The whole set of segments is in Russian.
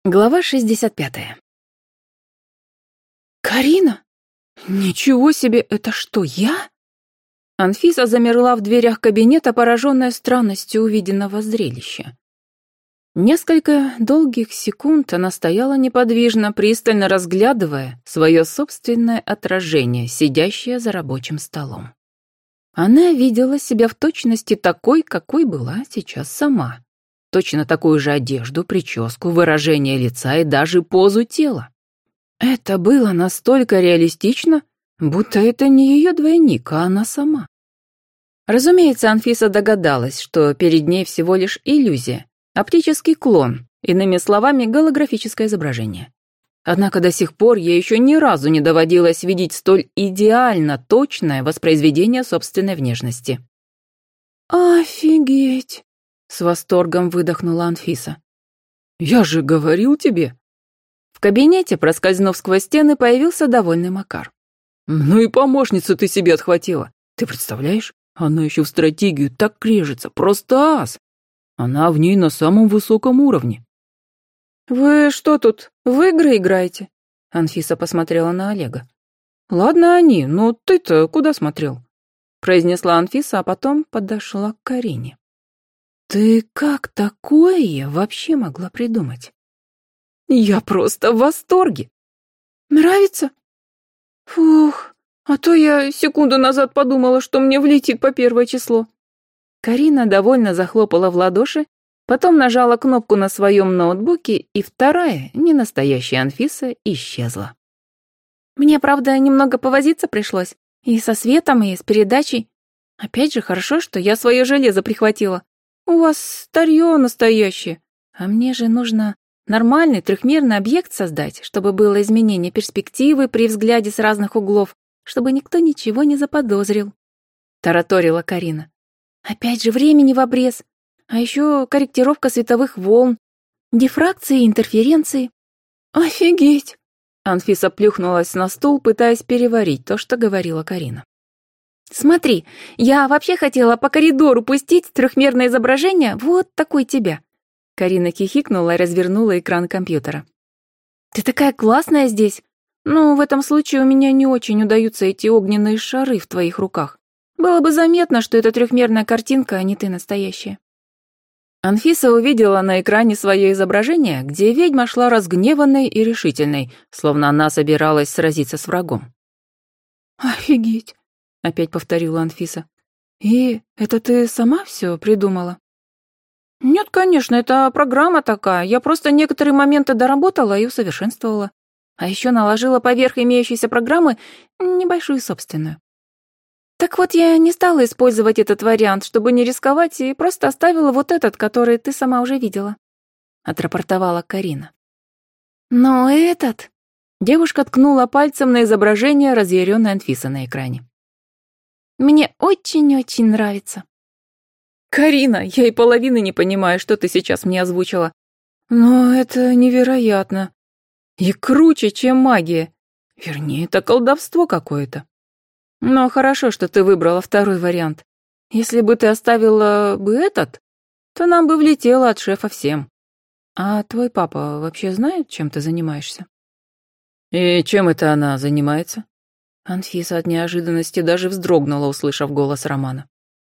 Глава 65. «Карина? Ничего себе, это что, я?» Анфиса замерла в дверях кабинета, пораженная странностью увиденного зрелища. Несколько долгих секунд она стояла неподвижно, пристально разглядывая свое собственное отражение, сидящее за рабочим столом. Она видела себя в точности такой, какой была сейчас сама. Точно такую же одежду, прическу, выражение лица и даже позу тела. Это было настолько реалистично, будто это не ее двойник, а она сама. Разумеется, Анфиса догадалась, что перед ней всего лишь иллюзия, оптический клон, иными словами, голографическое изображение. Однако до сих пор ей еще ни разу не доводилось видеть столь идеально точное воспроизведение собственной внешности. «Офигеть!» — с восторгом выдохнула Анфиса. «Я же говорил тебе!» В кабинете, проскользнув сквозь стены, появился довольный Макар. «Ну и помощницу ты себе отхватила. Ты представляешь, она еще в стратегию так крежется, просто ас. Она в ней на самом высоком уровне». «Вы что тут, в игры играете?» Анфиса посмотрела на Олега. «Ладно они, но ты-то куда смотрел?» Произнесла Анфиса, а потом подошла к Карине. «Ты как такое вообще могла придумать?» «Я просто в восторге!» «Нравится?» «Фух, а то я секунду назад подумала, что мне влетит по 1 число». Карина довольно захлопала в ладоши, потом нажала кнопку на своем ноутбуке, и вторая, ненастоящая Анфиса, исчезла. «Мне, правда, немного повозиться пришлось. И со светом, и с передачей. Опять же, хорошо, что я свое железо прихватила. У вас старье настоящее. А мне же нужно нормальный трехмерный объект создать, чтобы было изменение перспективы при взгляде с разных углов, чтобы никто ничего не заподозрил», — тараторила Карина. «Опять же, времени в обрез. А еще корректировка световых волн, дифракции и интерференции». «Офигеть!» Анфиса плюхнулась на стул, пытаясь переварить то, что говорила Карина. «Смотри, я вообще хотела по коридору пустить трехмерное изображение вот такой тебя». Карина хихикнула и развернула экран компьютера. «Ты такая классная здесь. Но в этом случае у меня не очень удаются эти огненные шары в твоих руках. Было бы заметно, что это трехмерная картинка, а не ты настоящая». Анфиса увидела на экране свое изображение, где ведьма шла разгневанной и решительной, словно она собиралась сразиться с врагом. «Офигеть!» — опять повторила Анфиса. «И это ты сама все придумала?» «Нет, конечно, это программа такая. Я просто некоторые моменты доработала и усовершенствовала. А еще наложила поверх имеющейся программы небольшую собственную. Так вот, я не стала использовать этот вариант, чтобы не рисковать, и просто оставила вот этот, который ты сама уже видела», — отрапортовала Карина. «Но этот...» — девушка ткнула пальцем на изображение разъяренной Анфисы на экране. «Мне очень-очень нравится». «Карина, я и половины не понимаю, что ты сейчас мне озвучила. Но это невероятно. И круче, чем магия. Вернее, это колдовство какое-то. Но хорошо, что ты выбрала второй вариант. Если бы ты оставила бы этот, то нам бы влетело от шефа всем. А твой папа вообще знает, чем ты занимаешься?» «И чем это она занимается?» Анфиса от неожиданности даже вздрогнула, услышав голос Романа.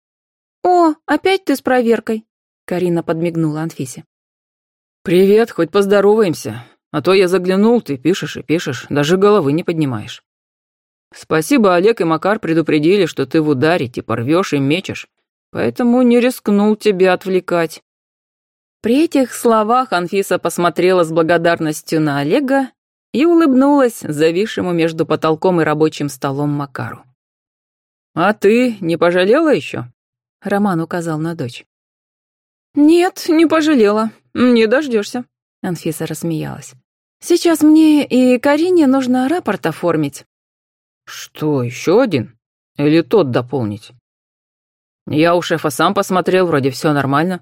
«О, опять ты с проверкой!» Карина подмигнула Анфисе. «Привет, хоть поздороваемся. А то я заглянул, ты пишешь и пишешь, даже головы не поднимаешь. Спасибо, Олег и Макар предупредили, что ты в ударе, типа рвешь и мечешь, поэтому не рискнул тебя отвлекать». При этих словах Анфиса посмотрела с благодарностью на Олега и улыбнулась зависшему между потолком и рабочим столом Макару. «А ты не пожалела еще?» Роман указал на дочь. «Нет, не пожалела. Не дождешься», — Анфиса рассмеялась. «Сейчас мне и Карине нужно рапорт оформить». «Что, еще один? Или тот дополнить?» «Я у шефа сам посмотрел, вроде все нормально».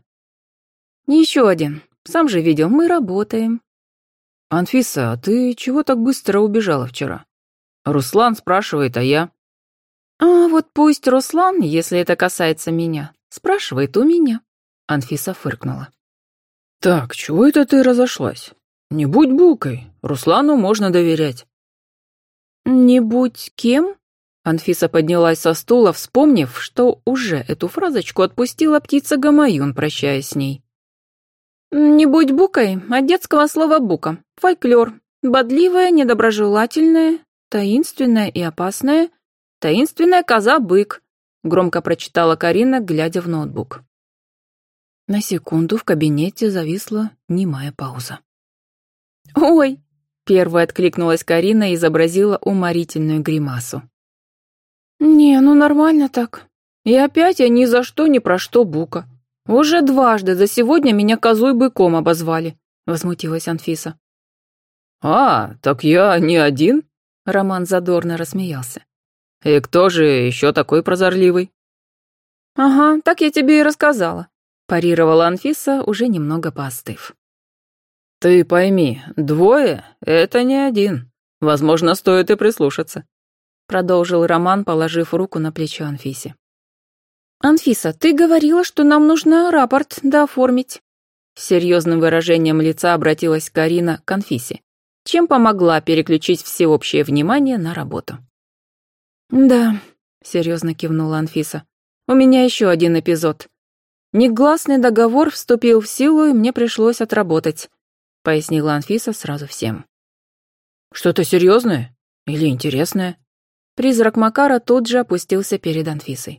«Еще один. Сам же видел, мы работаем». «Анфиса, а ты чего так быстро убежала вчера? Руслан спрашивает, а я...» «А вот пусть Руслан, если это касается меня, спрашивает у меня», — Анфиса фыркнула. «Так, чего это ты разошлась? Не будь букой, Руслану можно доверять». «Не будь кем?» Анфиса поднялась со стула, вспомнив, что уже эту фразочку отпустила птица Гамаюн, прощаясь с ней. «Не будь букой, от детского слова бука. Фольклор. Бодливая, недоброжелательная, таинственная и опасная. Таинственная коза-бык», — громко прочитала Карина, глядя в ноутбук. На секунду в кабинете зависла немая пауза. «Ой!» — первой откликнулась Карина и изобразила уморительную гримасу. «Не, ну нормально так. И опять я ни за что ни про что бука. Уже дважды за сегодня меня козой-быком обозвали», — возмутилась Анфиса. «А, так я не один?» — Роман задорно рассмеялся. «И кто же еще такой прозорливый?» «Ага, так я тебе и рассказала», — парировала Анфиса, уже немного поостыв. «Ты пойми, 2 — это не 1. Возможно, стоит и прислушаться», — продолжил Роман, положив руку на плечо Анфисе. «Анфиса, ты говорила, что нам нужно рапорт дооформить». С серьезным выражением лица обратилась Карина к Анфисе, чем помогла переключить всеобщее внимание на работу. «Да», — серьезно кивнула Анфиса, — «у меня еще один эпизод. Негласный договор вступил в силу, и мне пришлось отработать», — пояснила Анфиса сразу всем. «Что-то серьезное или интересное?» Призрак Макара тут же опустился перед Анфисой.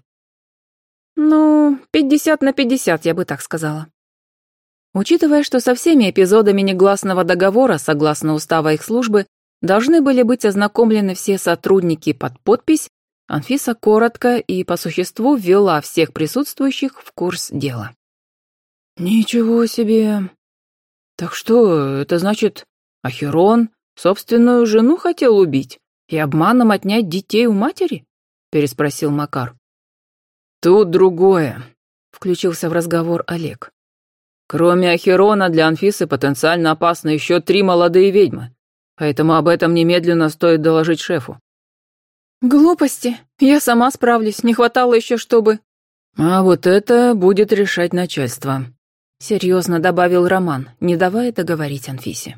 50/50, я бы так сказала. Учитывая, что со всеми эпизодами негласного договора, согласно устава их службы, должны были быть ознакомлены все сотрудники под подпись, Анфиса коротко и по существу ввела всех присутствующих в курс дела. «Ничего себе! Так что, это значит, Ахерон собственную жену хотел убить и обманом отнять детей у матери?» — переспросил Макар. «Тут другое», — включился в разговор Олег. «Кроме Ахерона для Анфисы потенциально опасны еще 3 молодые ведьмы, поэтому об этом немедленно стоит доложить шефу». «Глупости. Я сама справлюсь, не хватало еще, чтобы...» «А вот это будет решать начальство», — серьезно добавил Роман, не давая договорить Анфисе.